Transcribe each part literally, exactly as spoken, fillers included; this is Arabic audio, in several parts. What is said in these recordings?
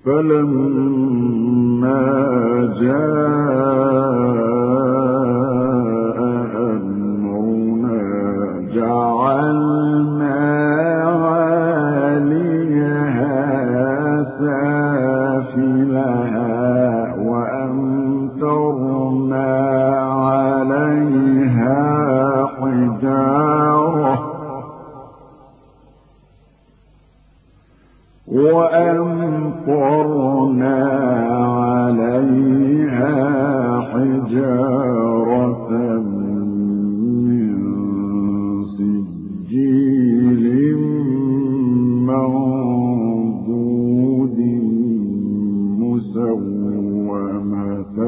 فلما جاء أمرنا جعلنا عاليها سافلها وأمطرنا عليها حجارة وأمطرنا عليها حجارة من سجيل منضود مسومة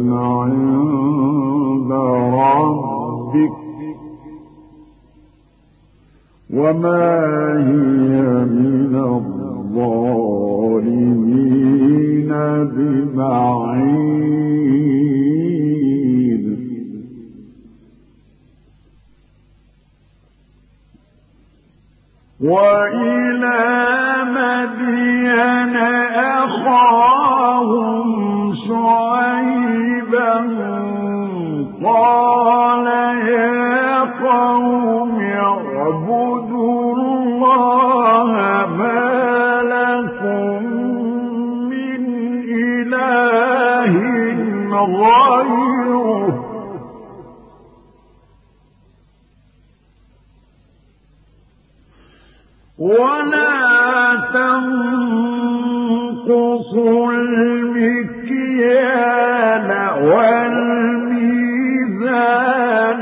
عند ربك وما هي من الظالمين ببعيد وإلى مدين أخاهم شعيبا قال يا قوم اعبدوا الله ما لكم من إله غيره ولا تنقصوا المكيال والميزان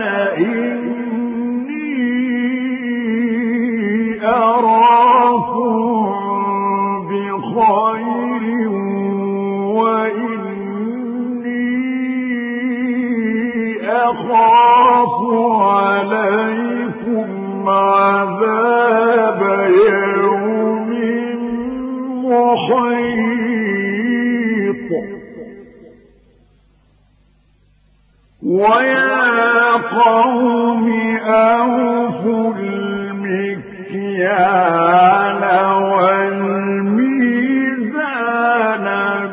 إني أراكم بخير وإني أخاف عليكم عذاب يوم محيط ويا قوم أوفوا المكيال والميزان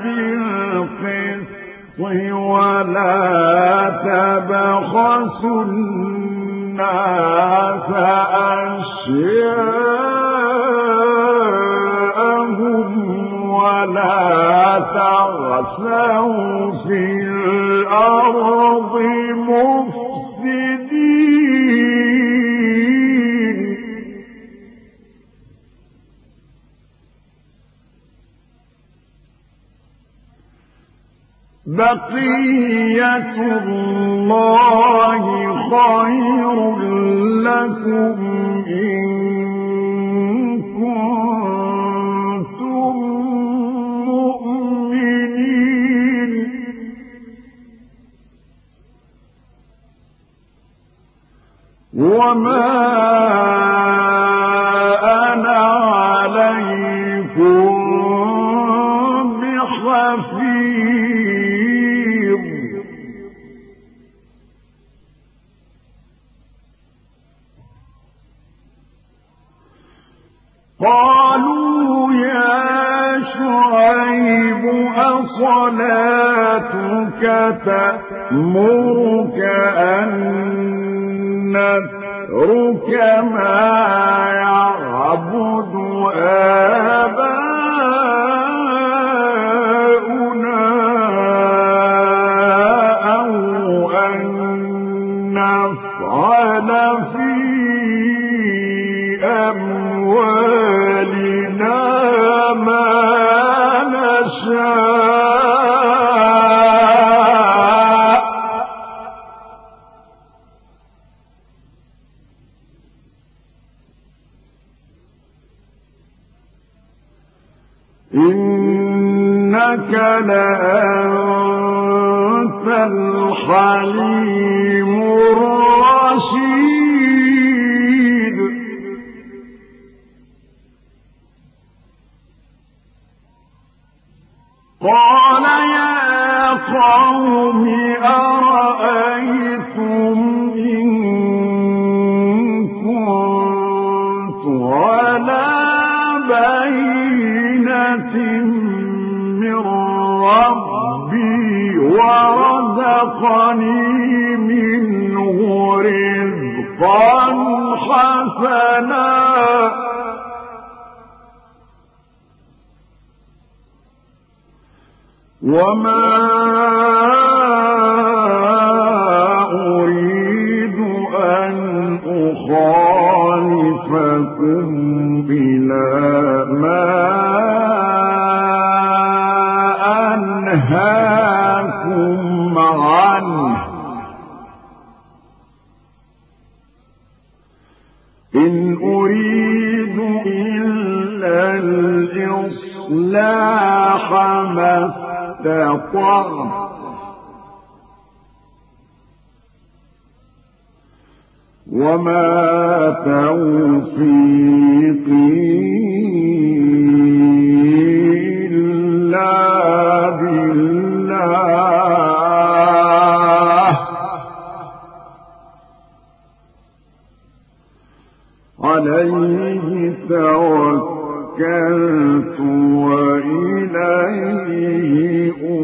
بالقسط ولا تبخسوا الناس أشياءهم ولا تعثوا في الأرض مفسدين بقية الله خير لكم إن كنتم مؤمنين وما أنا عليكم بحفيظ قالوا يا شعيب أصلاتك تأمرك أن نترك ما يعبد آباؤنا أو أن نفعل في أموالنا ما نشاء إنك لأنت الحليم الرشيد قال يا قوم أرأيتم إن كنت على بينة من ربي ورزقني منه رزقا حسنا وما أريد أن أخالفكم إلى ما أنهاكم عنه إن أريد إلا الإصلاح ما استطعت وما توفيقي إلا بالله عليه توكلت وإليه